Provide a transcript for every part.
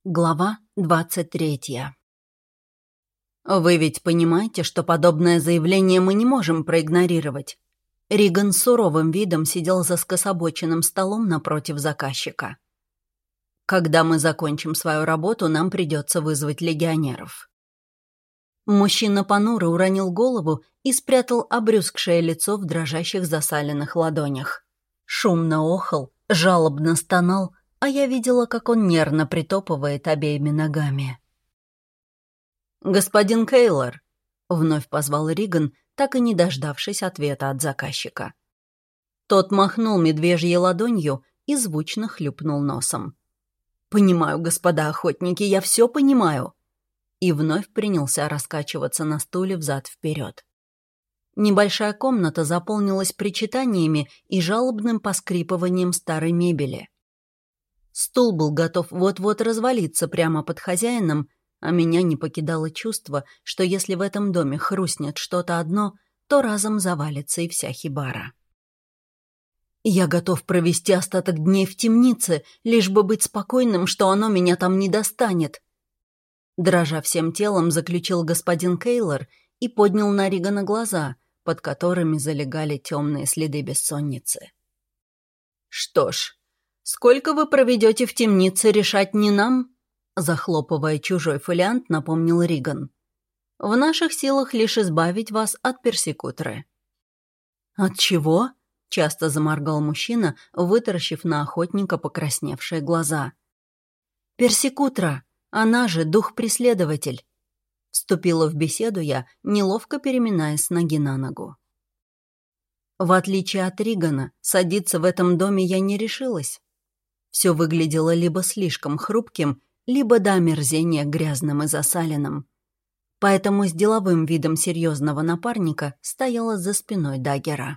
Глава 23. «Вы ведь понимаете, что подобное заявление мы не можем проигнорировать?» Риган с суровым видом сидел за скособоченным столом напротив заказчика. «Когда мы закончим свою работу, нам придется вызвать легионеров». Мужчина понуро уронил голову и спрятал обрюзгшее лицо в дрожащих засаленных ладонях. Шумно охал, жалобно стонал, а я видела, как он нервно притопывает обеими ногами. «Господин Кейлор», — вновь позвал Риган, так и не дождавшись ответа от заказчика. Тот махнул медвежьей ладонью и звучно хлюпнул носом. «Понимаю, господа охотники, я все понимаю», и вновь принялся раскачиваться на стуле взад-вперед. Небольшая комната заполнилась причитаниями и жалобным поскрипыванием старой мебели. Стул был готов вот-вот развалиться прямо под хозяином, а меня не покидало чувство, что если в этом доме хрустнет что-то одно, то разом завалится и вся хибара. Я готов провести остаток дней в темнице, лишь бы быть спокойным, что оно меня там не достанет. Дрожа всем телом, заключил господин Кейлор и поднял на Ригана глаза, под которыми залегали темные следы бессонницы. «Что ж, сколько вы проведете в темнице, решать не нам?» Захлопывая чужой фолиант, напомнил Риган. «В наших силах лишь избавить вас от персекуторы». «От чего?» — часто заморгал мужчина, вытаращив на охотника покрасневшие глаза. «Персекутра, она же дух-преследователь». Вступила в беседу я, неловко переминаясь с ноги на ногу. В отличие от Ригана, садиться в этом доме я не решилась. Все выглядело либо слишком хрупким, либо до омерзения грязным и засаленным. Поэтому с деловым видом серьезного напарника стояла за спиной Даггера.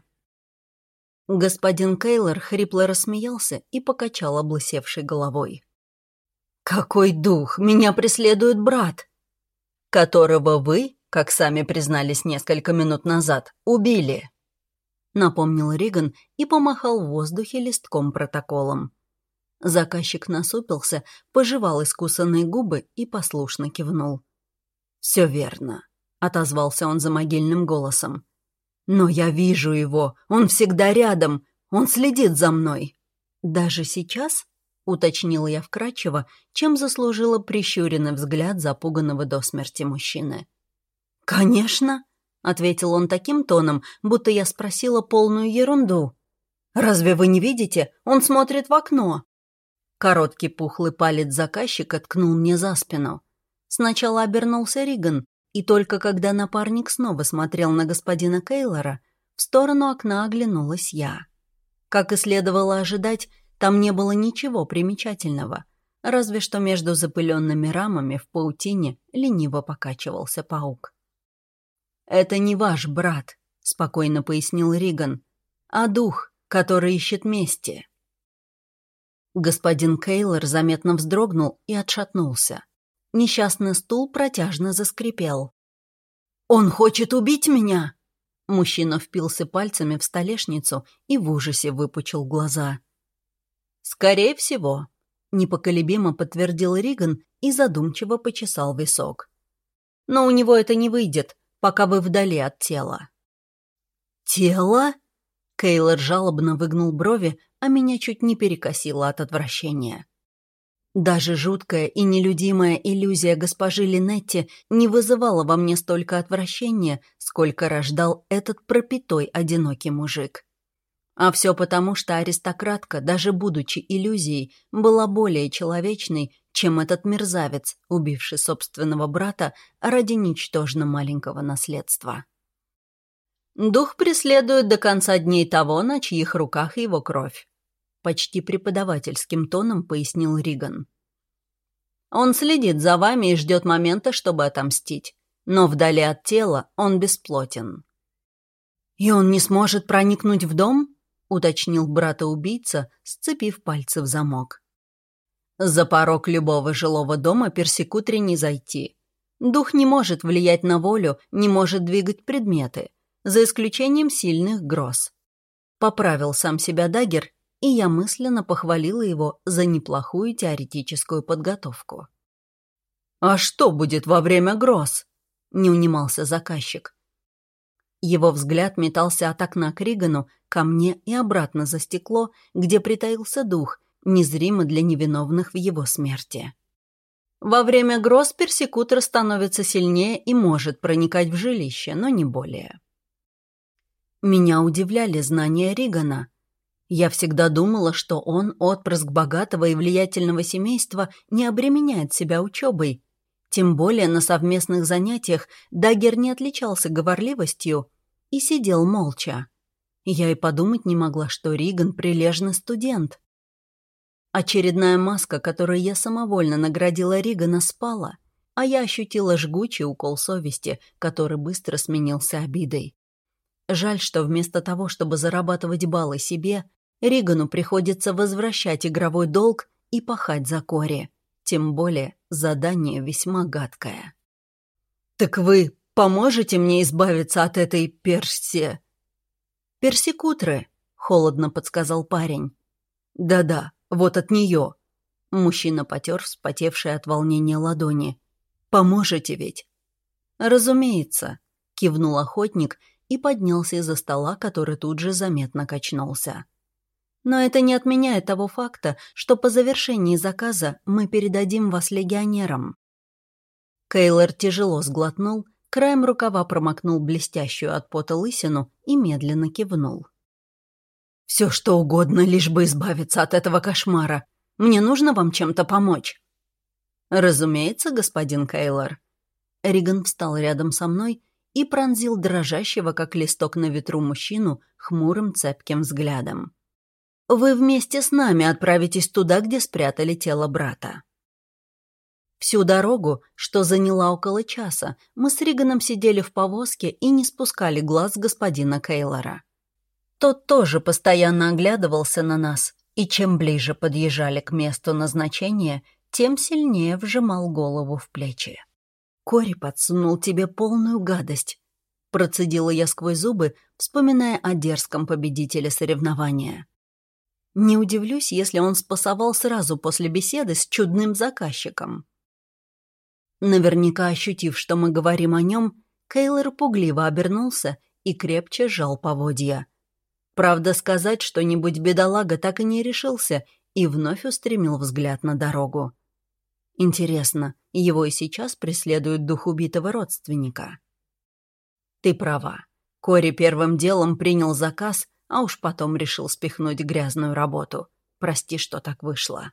Господин Кейлор хрипло рассмеялся и покачал облысевшей головой. «Какой дух! Меня преследует брат!» «Которого вы, как сами признались несколько минут назад, убили», — напомнил Риган и помахал в воздухе листком-протоколом. Заказчик насупился, пожевал искусанные губы и послушно кивнул. «Все верно», — отозвался он замогильным голосом. «Но я вижу его, он всегда рядом, он следит за мной». «Даже сейчас?» — уточнила я вкратчиво, чем заслужила прищуренный взгляд запуганного до смерти мужчины. «Конечно», — ответил он таким тоном, будто я спросила полную ерунду. «Разве вы не видите? Он смотрит в окно». Короткий пухлый палец заказчика ткнул мне за спину. Сначала обернулся Риган, и только когда напарник снова смотрел на господина Кейлора, в сторону окна оглянулась я. Как и следовало ожидать, там не было ничего примечательного, разве что между запыленными рамами в паутине лениво покачивался паук. «Это не ваш брат», — спокойно пояснил Риган, — «а дух, который ищет мести». Господин Кейлор заметно вздрогнул и отшатнулся. Несчастный стул протяжно заскрипел. «Он хочет убить меня!» Мужчина впился пальцами в столешницу и в ужасе выпучил глаза. «Скорее всего», — непоколебимо подтвердил Риган и задумчиво почесал висок. «Но у него это не выйдет, пока вы вдали от тела». «Тело?» Кейлор жалобно выгнул брови, а меня чуть не перекосило от отвращения. Даже жуткая и нелюдимая иллюзия госпожи Линетти не вызывала во мне столько отвращения, сколько рождал этот пропитой одинокий мужик. А все потому, что аристократка, даже будучи иллюзией, была более человечной, чем этот мерзавец, убивший собственного брата ради ничтожно маленького наследства. «Дух преследует до конца дней того, на чьих руках его кровь», — почти преподавательским тоном пояснил Риган. «Он следит за вами и ждет момента, чтобы отомстить, но вдали от тела он бесплотен». «И он не сможет проникнуть в дом?» — уточнил брата-убийца, сцепив пальцы в замок. «За порог любого жилого дома персекутре не зайти. Дух не может влиять на волю, не может двигать предметы, за исключением сильных гроз». Поправил сам себя Даггер, и я мысленно похвалила его за неплохую теоретическую подготовку. «А что будет во время гроз?» — не унимался заказчик. Его взгляд метался от окна к Ригану, ко мне и обратно за стекло, где притаился дух, незримо для невиновных в его смерти. Во время гроз персекутор становится сильнее и может проникать в жилище, но не более. Меня удивляли знания Ригана. Я всегда думала, что он, отпрыск богатого и влиятельного семейства, не обременяет себя учебой. Тем более на совместных занятиях Даггер не отличался говорливостью и сидел молча. Я и подумать не могла, что Риган прилежный студент. Очередная маска, которой я самовольно наградила Ригана, спала, а я ощутила жгучий укол совести, который быстро сменился обидой. Жаль, что вместо того, чтобы зарабатывать баллы себе, Ригану приходится возвращать игровой долг и пахать за Кори. Тем более задание весьма гадкое. «Так вы поможете мне избавиться от этой «Персекутры», — холодно подсказал парень. «Да-да, вот от нее». Мужчина потер вспотевшие от волнения ладони. «Поможете ведь?» «Разумеется», — кивнул охотник и поднялся из-за стола, который тут же заметно качнулся. «Но это не отменяет того факта, что по завершении заказа мы передадим вас легионерам». Кейлор тяжело сглотнул, краем рукава промокнул блестящую от пота лысину и медленно кивнул. «Все что угодно, лишь бы избавиться от этого кошмара. Мне нужно вам чем-то помочь?» «Разумеется, господин Кейлор». Риган встал рядом со мной и пронзил дрожащего, как листок на ветру, мужчину хмурым цепким взглядом. «Вы вместе с нами отправитесь туда, где спрятали тело брата». Всю дорогу, что заняла около часа, мы с Риганом сидели в повозке и не спускали глаз с господина Кейлора. Тот тоже постоянно оглядывался на нас, и чем ближе подъезжали к месту назначения, тем сильнее вжимал голову в плечи. «Кори подсунул тебе полную гадость», — процедила я сквозь зубы, вспоминая о дерзком победителе соревнования. Не удивлюсь, если он спасовал сразу после беседы с чудным заказчиком. Наверняка ощутив, что мы говорим о нем, Кейлор пугливо обернулся и крепче сжал поводья. Правда, сказать что-нибудь бедолага так и не решился и вновь устремил взгляд на дорогу. Интересно, его и сейчас преследует дух убитого родственника? Ты права. Кори первым делом принял заказ, а уж потом решил спихнуть грязную работу. Прости, что так вышло.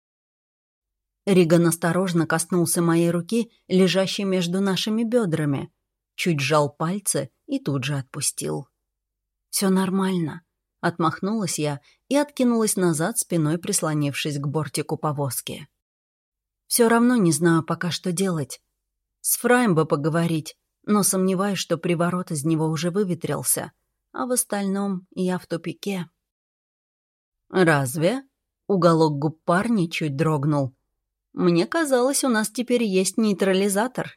Риган осторожно коснулся моей руки, лежащей между нашими бедрами, чуть сжал пальцы и тут же отпустил. «Все нормально», — отмахнулась я и откинулась назад, спиной прислонившись к бортику повозки. «Все равно не знаю пока, что делать. С Фраем бы поговорить, но сомневаюсь, что приворот из него уже выветрился, а в остальном я в тупике». «Разве?» — уголок губ парня чуть дрогнул. «Мне казалось, у нас теперь есть нейтрализатор».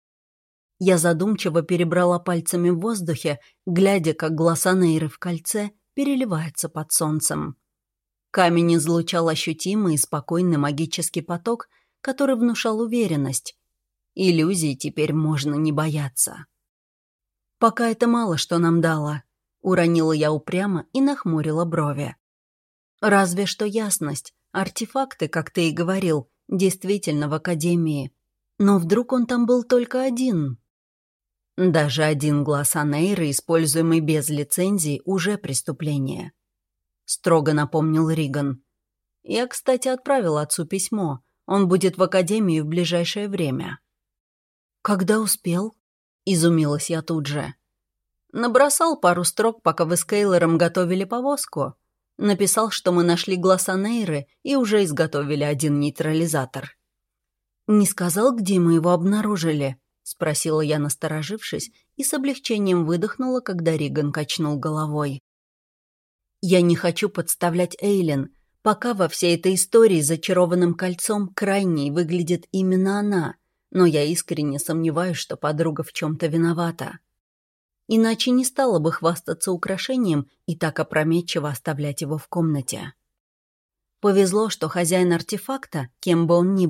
Я задумчиво перебрала пальцами в воздухе, глядя, как глоссанейры в кольце переливаются под солнцем. Камень излучал ощутимый и спокойный магический поток, который внушал уверенность. Иллюзий теперь можно не бояться. «Пока это мало что нам дало», — уронила я упрямо и нахмурила брови. «Разве что ясность. Артефакты, как ты и говорил, действительно в Академии. Но вдруг он там был только один?» «Даже один глоссанейры, используемый без лицензии, уже преступление», — строго напомнил Риган. «Я, кстати, отправил отцу письмо. Он будет в Академии в ближайшее время». «Когда успел?» — изумилась я тут же. Набросал пару строк, пока вы с Кейлором готовили повозку. Написал, что мы нашли глоссанейры и уже изготовили один нейтрализатор. «Не сказал, где мы его обнаружили?» — спросила я, насторожившись, и с облегчением выдохнула, когда Риган качнул головой. «Я не хочу подставлять Эйлин. Пока во всей этой истории с зачарованным кольцом крайней выглядит именно она, но я искренне сомневаюсь, что подруга в чем-то виновата. Иначе не стала бы хвастаться украшением и так опрометчиво оставлять его в комнате. Повезло, что хозяин артефакта, кем бы он ни был,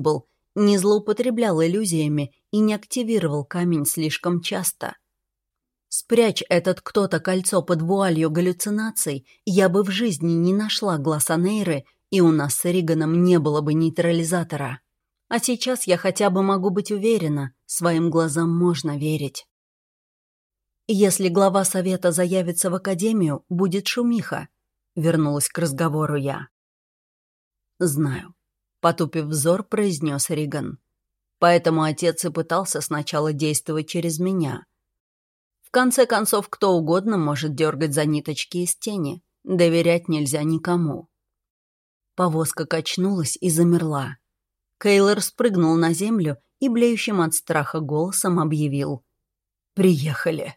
не злоупотреблял иллюзиями и не активировал камень слишком часто. Спрячь этот кто-то кольцо под вуалью галлюцинаций, я бы в жизни не нашла Глассанейры, и у нас с Риганом не было бы нейтрализатора. А сейчас я хотя бы могу быть уверена, своим глазам можно верить. Если глава совета заявится в академию, будет шумиха, вернулась к разговору я. Знаю, потупив взор, произнес Риган. Поэтому отец и пытался сначала действовать через меня. В конце концов, кто угодно может дергать за ниточки из тени. Доверять нельзя никому. Повозка качнулась и замерла. Кейлор спрыгнул на землю и блеющим от страха голосом объявил: «Приехали».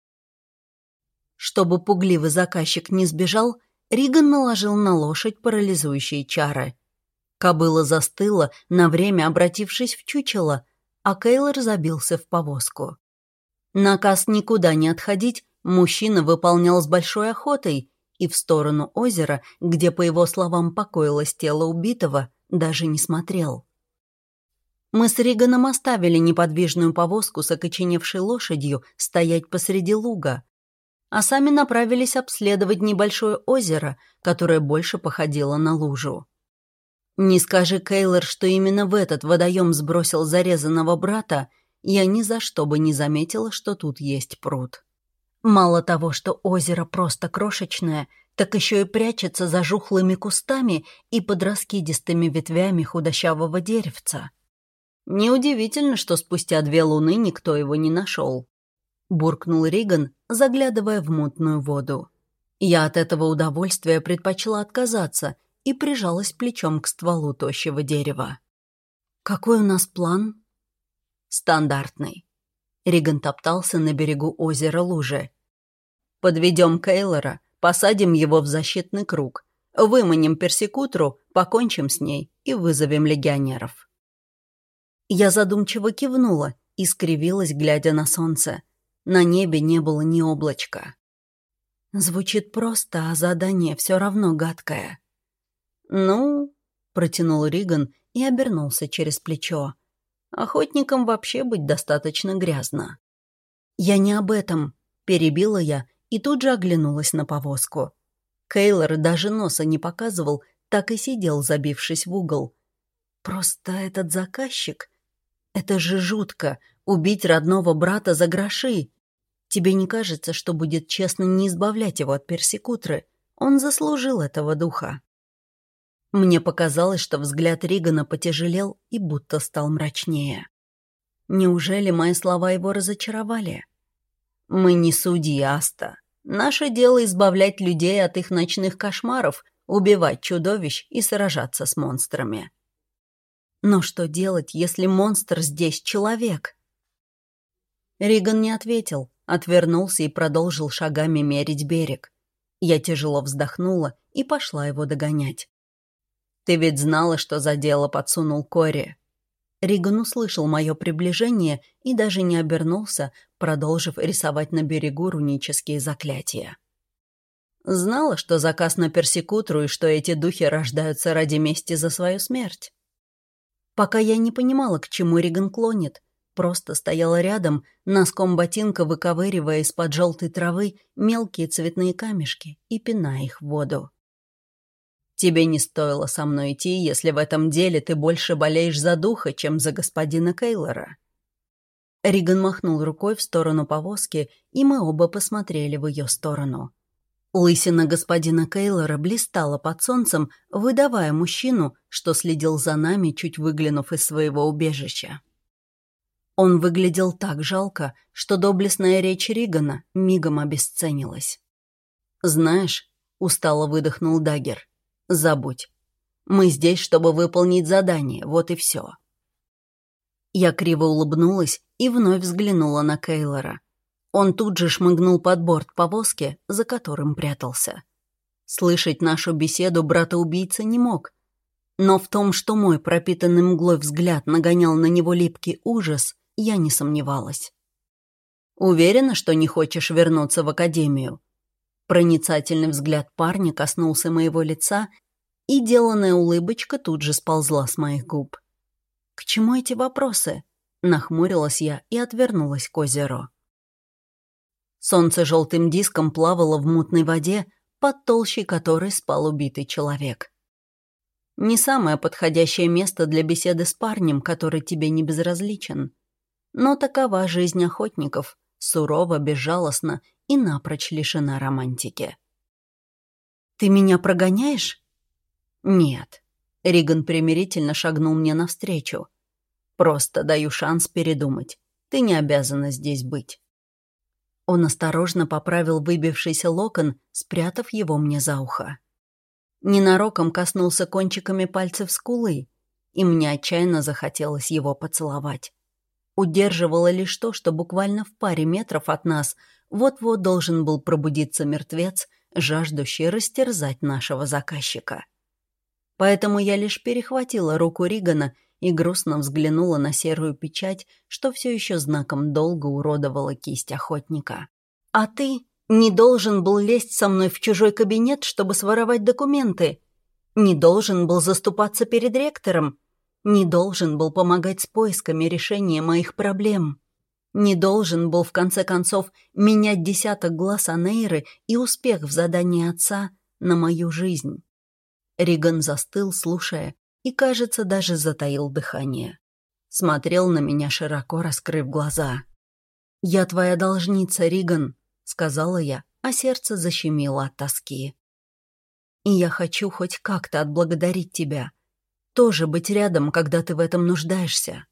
Чтобы пугливый заказчик не сбежал, Риган наложил на лошадь парализующие чары. Кобыла застыла, на время обратившись в чучело, а Кейлор забился в повозку. Наказ никуда не отходить мужчина выполнял с большой охотой и в сторону озера, где, по его словам, покоилось тело убитого, даже не смотрел. Мы с Риганом оставили неподвижную повозку с окоченевшей лошадью стоять посреди луга, а сами направились обследовать небольшое озеро, которое больше походило на лужу. Не скажи, Кейлор, что именно в этот водоем сбросил зарезанного брата, я ни за что бы не заметила, что тут есть пруд. Мало того, что озеро просто крошечное, так еще и прячется за жухлыми кустами и под раскидистыми ветвями худощавого деревца. Неудивительно, что спустя 2 луны никто его не нашел. Буркнул Риган, заглядывая в мутную воду. Я от этого удовольствия предпочла отказаться и прижалась плечом к стволу тощего дерева. «Какой у нас план?» «Стандартный». Риган топтался на берегу озера лужи. «Подведем Кейлора, посадим его в защитный круг, выманим персекутру, покончим с ней и вызовем легионеров». Я задумчиво кивнула и скривилась, глядя на солнце. На небе не было ни облачка. Звучит просто, а задание все равно гадкое. «Ну», — протянул Риган и обернулся через плечо. «Охотникам вообще быть достаточно грязно». «Я не об этом», — перебила я и тут же оглянулась на повозку. Кейлор даже носа не показывал, так и сидел, забившись в угол. «Просто этот заказчик... Это же жутко — убить родного брата за гроши. Тебе не кажется, что будет честно не избавлять его от персекутры? Он заслужил этого духа». Мне показалось, что взгляд Ригана потяжелел и будто стал мрачнее. Неужели мои слова его разочаровали? «Мы не судьи, Аста. Наше дело избавлять людей от их ночных кошмаров, убивать чудовищ и сражаться с монстрами». «Но что делать, если монстр здесь человек?» Риган не ответил, отвернулся и продолжил шагами мерить берег. Я тяжело вздохнула и пошла его догонять. «Ты ведь знала, что за дело подсунул Кори?» Риган услышал мое приближение и даже не обернулся, продолжив рисовать на берегу рунические заклятия. «Знала, что заказ на персекутру и что эти духи рождаются ради мести за свою смерть?» Пока я не понимала, к чему Риган клонит, просто стояла рядом, носком ботинка выковыривая из-под желтой травы мелкие цветные камешки и пиная их в воду. «Тебе не стоило со мной идти, если в этом деле ты больше болеешь за духа, чем за господина Кейлора». Риган махнул рукой в сторону повозки, и мы оба посмотрели в ее сторону. Лысина господина Кейлора блистала под солнцем, выдавая мужчину, что следил за нами, чуть выглянув из своего убежища. Он выглядел так жалко, что доблестная речь Ригана мигом обесценилась. «Знаешь», — устало выдохнул Даггер, — «забудь. Мы здесь, чтобы выполнить задание, вот и все». Я криво улыбнулась и вновь взглянула на Кейлора. Он тут же шмыгнул под борт повозки, за которым прятался. Слышать нашу беседу брата-убийца не мог. Но в том, что мой пропитанный мглой взгляд нагонял на него липкий ужас, я не сомневалась. «Уверена, что не хочешь вернуться в академию?» Проницательный взгляд парня коснулся моего лица, и деланная улыбочка тут же сползла с моих губ. К чему эти вопросы? Нахмурилась я и отвернулась к озеру. Солнце желтым диском плавало в мутной воде, под толщей которой спал убитый человек. Не самое подходящее место для беседы с парнем, который тебе не безразличен. Но такова жизнь охотников, сурова, безжалостна и напрочь лишена романтики. «Ты меня прогоняешь?» «Нет». Риган примирительно шагнул мне навстречу. «Просто даю шанс передумать. Ты не обязана здесь быть». Он осторожно поправил выбившийся локон, спрятав его мне за ухо. Ненароком коснулся кончиками пальцев скулы, и мне отчаянно захотелось его поцеловать. Удерживало лишь то, что буквально в паре метров от нас вот-вот должен был пробудиться мертвец, жаждущий растерзать нашего заказчика. Поэтому я лишь перехватила руку Ригана и грустно взглянула на серую печать, что все еще знаком долга уродовала кисть охотника. «А ты не должен был лезть со мной в чужой кабинет, чтобы своровать документы. Не должен был заступаться перед ректором. Не должен был помогать с поисками решения моих проблем. Не должен был, в конце концов, менять десяток глаз Анейры и успех в задании отца на мою жизнь». Риган застыл, слушая, и, кажется, даже затаил дыхание. Смотрел на меня, широко раскрыв глаза. «Я твоя должница, Риган», — сказала я, а сердце защемило от тоски. «И я хочу хоть как-то отблагодарить тебя. Тоже быть рядом, когда ты в этом нуждаешься».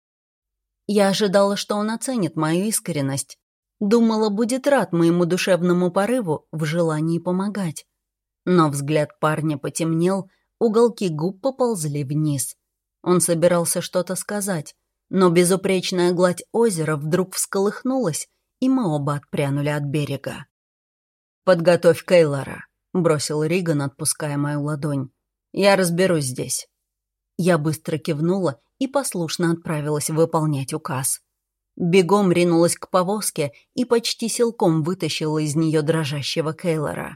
Я ожидала, что он оценит мою искренность. Думала, будет рад моему душевному порыву в желании помогать. Но взгляд парня потемнел, уголки губ поползли вниз. Он собирался что-то сказать, но безупречная гладь озера вдруг всколыхнулась, и мы оба отпрянули от берега. «Подготовь Кейлора», — бросил Риган, отпуская мою ладонь. «Я разберусь здесь». Я быстро кивнула и послушно отправилась выполнять указ. Бегом ринулась к повозке и почти силком вытащила из нее дрожащего Кейлора.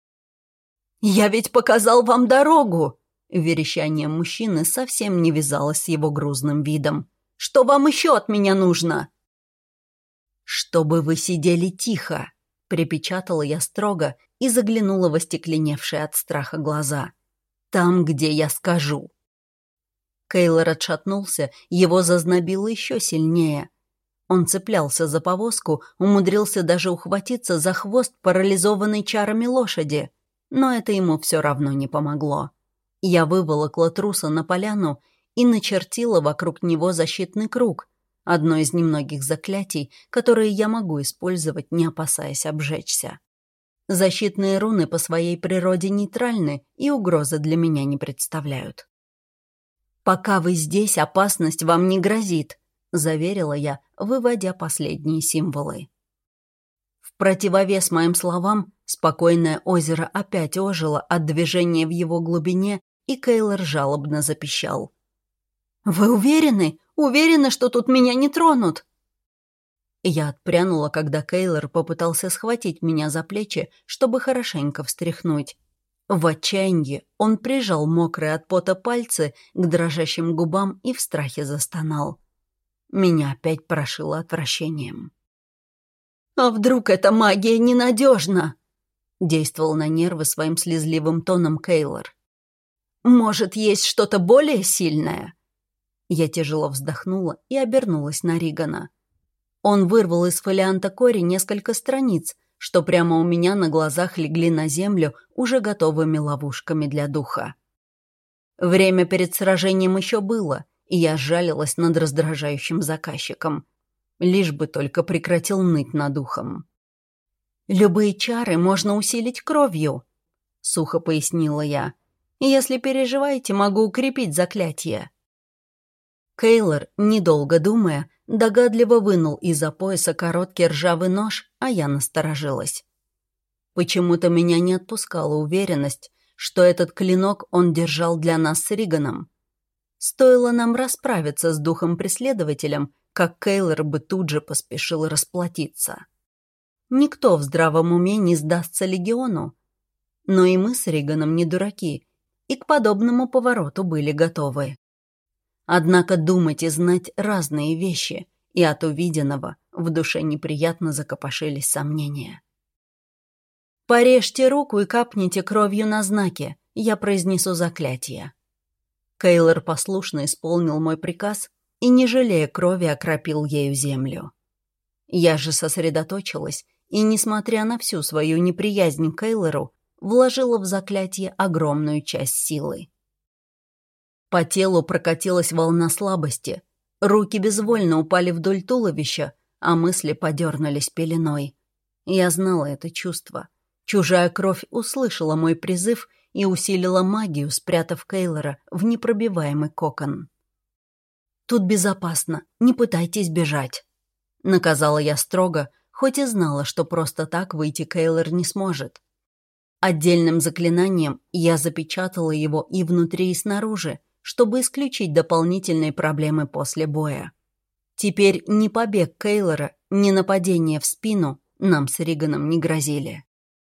«Я ведь показал вам дорогу!» Верещание мужчины совсем не вязалось с его грузным видом. «Что вам еще от меня нужно?» «Чтобы вы сидели тихо», — припечатала я строго и заглянула в остекленевшие от страха глаза. «Там, где я скажу». Кейлор отшатнулся, его зазнобило еще сильнее. Он цеплялся за повозку, умудрился даже ухватиться за хвост парализованной чарами лошади. Но это ему все равно не помогло. Я выволокла труса на поляну и начертила вокруг него защитный круг, одно из немногих заклятий, которые я могу использовать, не опасаясь обжечься. Защитные руны по своей природе нейтральны и угрозы для меня не представляют. «Пока вы здесь, опасность вам не грозит», — заверила я, выводя последние символы. В противовес моим словам, спокойное озеро опять ожило от движения в его глубине, и Кейлор жалобно запищал. «Вы уверены? Уверены, что тут меня не тронут?» Я отпрянула, когда Кейлор попытался схватить меня за плечи, чтобы хорошенько встряхнуть. В отчаянии он прижал мокрые от пота пальцы к дрожащим губам и в страхе застонал. Меня опять прошило отвращением. «А вдруг эта магия ненадежна?» — действовал на нервы своим слезливым тоном Кейлор. «Может, есть что-то более сильное?» Я тяжело вздохнула и обернулась на Ригана. Он вырвал из фолианта Кори несколько страниц, что прямо у меня на глазах легли на землю уже готовыми ловушками для духа. Время перед сражением еще было, и я сжалилась над раздражающим заказчиком. Лишь бы только прекратил ныть над ухом. «Любые чары можно усилить кровью», — сухо пояснила я. «Если переживаете, могу укрепить заклятие». Кейлор, недолго думая, догадливо вынул из-за пояса короткий ржавый нож, а я насторожилась. Почему-то меня не отпускала уверенность, что этот клинок он держал для нас с Риганом. Стоило нам расправиться с духом-преследователем, как Кейлор бы тут же поспешил расплатиться. Никто в здравом уме не сдастся легиону. Но и мы с Риганом не дураки, и к подобному повороту были готовы. Однако думать и знать разные вещи, и от увиденного в душе неприятно закопошились сомнения. «Порежьте руку и капните кровью на знаке, я произнесу заклятие». Кейлор послушно исполнил мой приказ и, не жалея крови, окропил ею землю. Я же сосредоточилась и, несмотря на всю свою неприязнь к Кейлору, вложила в заклятие огромную часть силы. По телу прокатилась волна слабости, руки безвольно упали вдоль туловища, а мысли подернулись пеленой. Я знала это чувство. Чужая кровь услышала мой призыв и усилила магию, спрятав Кейлора в непробиваемый кокон. «Тут безопасно, не пытайтесь бежать», — наказала я строго, хоть и знала, что просто так выйти Кейлор не сможет. Отдельным заклинанием я запечатала его и внутри, и снаружи, чтобы исключить дополнительные проблемы после боя. Теперь ни побег Кейлора, ни нападение в спину нам с Риганом не грозили.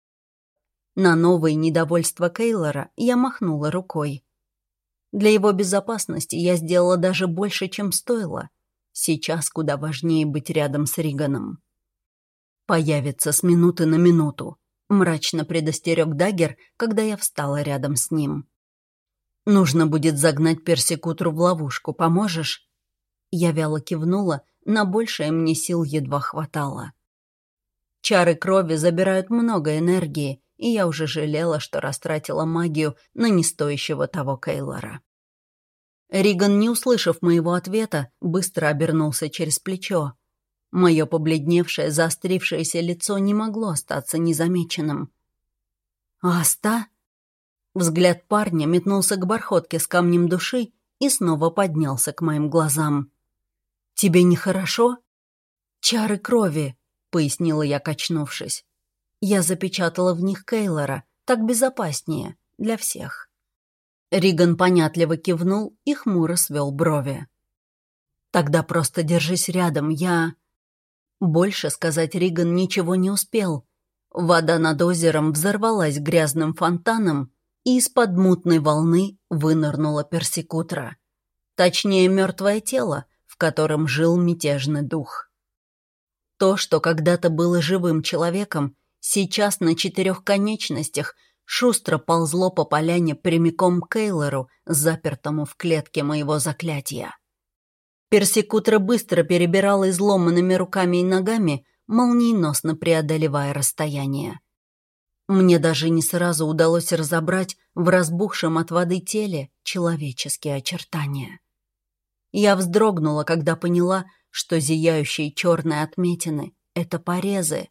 На новое недовольство Кейлора я махнула рукой. Для его безопасности я сделала даже больше, чем стоило. Сейчас куда важнее быть рядом с Риганом. «Появится с минуты на минуту», — мрачно предостерег Даггер, когда я встала рядом с ним. «Нужно будет загнать персекутру в ловушку, поможешь?» Я вяло кивнула, на большее мне сил едва хватало. Чары крови забирают много энергии, и я уже жалела, что растратила магию на нестоящего того Кейлора. Риган, не услышав моего ответа, быстро обернулся через плечо. Мое побледневшее, заострившееся лицо не могло остаться незамеченным. «Аста?» Взгляд парня метнулся к бархотке с камнем души и снова поднялся к моим глазам. «Тебе нехорошо?» «Чары крови», — пояснила я, качнувшись. «Я запечатала в них Кейлора, так безопаснее для всех». Риган понятливо кивнул и хмуро свел брови. «Тогда просто держись рядом, я...» Больше сказать Риган ничего не успел. Вода над озером взорвалась грязным фонтаном, и из-под мутной волны вынырнула персекутра. Точнее, мертвое тело, в котором жил мятежный дух. То, что когда-то было живым человеком, сейчас на 4 конечностях шустро ползло по поляне прямиком к Кейлору, запертому в клетке моего заклятия. Персекутра быстро перебирала изломанными руками и ногами, молниеносно преодолевая расстояние. Мне даже не сразу удалось разобрать в разбухшем от воды теле человеческие очертания. Я вздрогнула, когда поняла, что зияющие черные отметины — это порезы.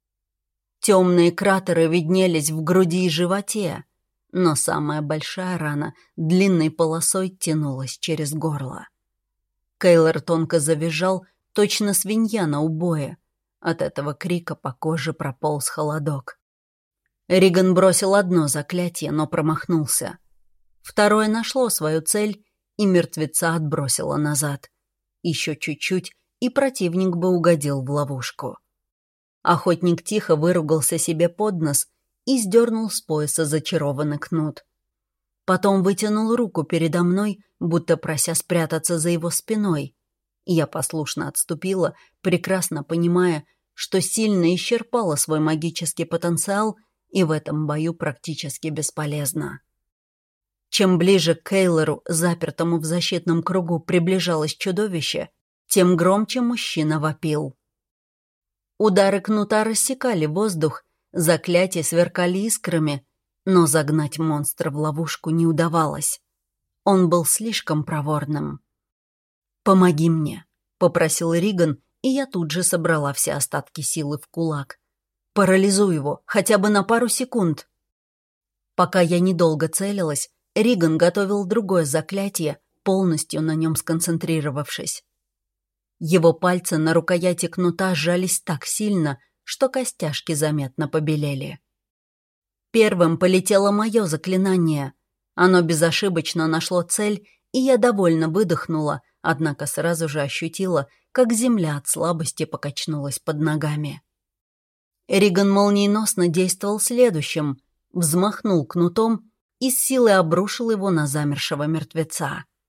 Темные кратеры виднелись в груди и животе, но самая большая рана длинной полосой тянулась через горло. Кейлор тонко завизжал, точно свинья на убое. От этого крика по коже прополз холодок. Риган бросил одно заклятие, но промахнулся. Второе нашло свою цель, и мертвеца отбросило назад. Еще чуть-чуть, и противник бы угодил в ловушку. Охотник тихо выругался себе под нос и сдернул с пояса зачарованный кнут. Потом вытянул руку передо мной, будто прося спрятаться за его спиной. Я послушно отступила, прекрасно понимая, что сильно исчерпала свой магический потенциал и в этом бою практически бесполезна. Чем ближе к Кейлору, запертому в защитном кругу, приближалось чудовище, тем громче мужчина вопил. Удары кнута рассекали воздух, заклятия сверкали искрами, но загнать монстра в ловушку не удавалось. Он был слишком проворным. «Помоги мне», — попросил Риган, и я тут же собрала все остатки силы в кулак. «Парализуй его, хотя бы на пару секунд». Пока я недолго целилась, Риган готовил другое заклятие, полностью на нем сконцентрировавшись. Его пальцы на рукояти кнута сжались так сильно, что костяшки заметно побелели. Первым полетело мое заклинание. Оно безошибочно нашло цель, и я довольно выдохнула, однако сразу же ощутила, как земля от слабости покачнулась под ногами. Риган молниеносно действовал следующим, взмахнул кнутом и с силой обрушил его на замершего мертвеца.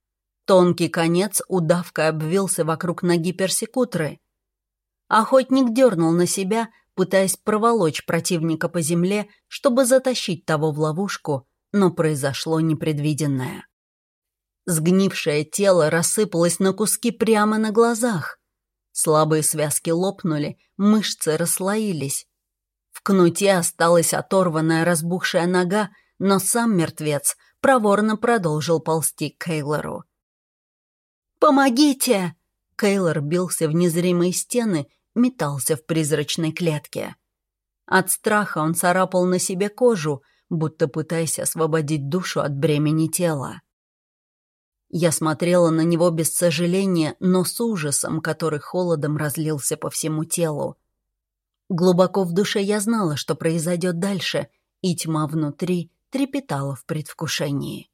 Тонкий конец удавкой обвился вокруг ноги персекутры. Охотник дернул на себя, пытаясь проволочь противника по земле, чтобы затащить того в ловушку, но произошло непредвиденное. Сгнившее тело рассыпалось на куски прямо на глазах. Слабые связки лопнули, мышцы расслоились. В кнуте осталась оторванная разбухшая нога, но сам мертвец проворно продолжил ползти к Кейлору. «Помогите!» Кейлор бился в незримые стены, метался в призрачной клетке. От страха он царапал на себе кожу, будто пытаясь освободить душу от бремени тела. Я смотрела на него без сожаления, но с ужасом, который холодом разлился по всему телу. Глубоко в душе я знала, что произойдет дальше, и тьма внутри трепетала в предвкушении.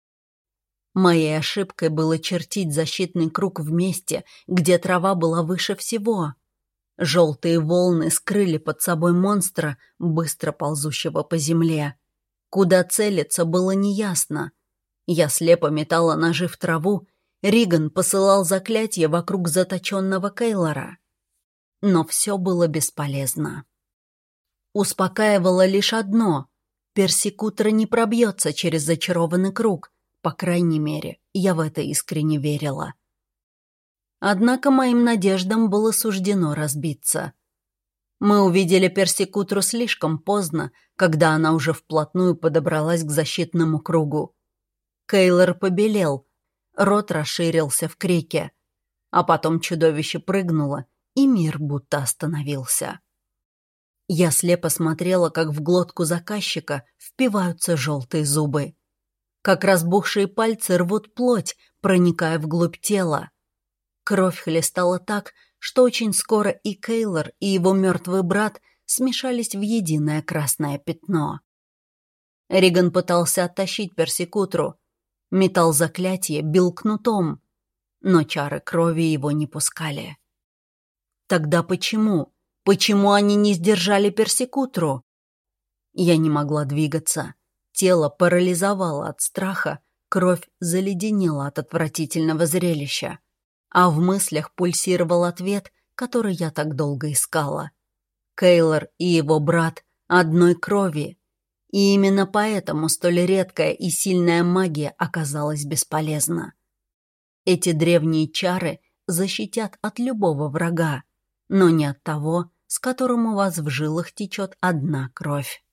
Моей ошибкой было чертить защитный круг в месте, где трава была выше всего. Желтые волны скрыли под собой монстра, быстро ползущего по земле. Куда целиться было неясно. Я слепо метала ножи в траву, Риган посылал заклятие вокруг заточенного Кейлора. Но все было бесполезно. Успокаивало лишь одно — персекутор не пробьется через зачарованный круг, по крайней мере, я в это искренне верила. Однако моим надеждам было суждено разбиться. Мы увидели персекутру слишком поздно, когда она уже вплотную подобралась к защитному кругу. Кейлор побелел, рот расширился в крике, а потом чудовище прыгнуло, и мир будто остановился. Я слепо смотрела, как в глотку заказчика впиваются желтые зубы, как разбухшие пальцы рвут плоть, проникая вглубь тела. Кровь хлестала так, что очень скоро и Кейлор, и его мертвый брат смешались в единое красное пятно. Риган пытался оттащить персекутру, метал заклятие, бил кнутом, но чары крови его не пускали. Тогда почему? Почему они не сдержали персекутру? Я не могла двигаться. Тело парализовало от страха, кровь заледенела от отвратительного зрелища. А в мыслях пульсировал ответ, который я так долго искала. Кейлор и его брат одной крови. И именно поэтому столь редкая и сильная магия оказалась бесполезна. Эти древние чары защитят от любого врага, но не от того, с которым у вас в жилах течет одна кровь.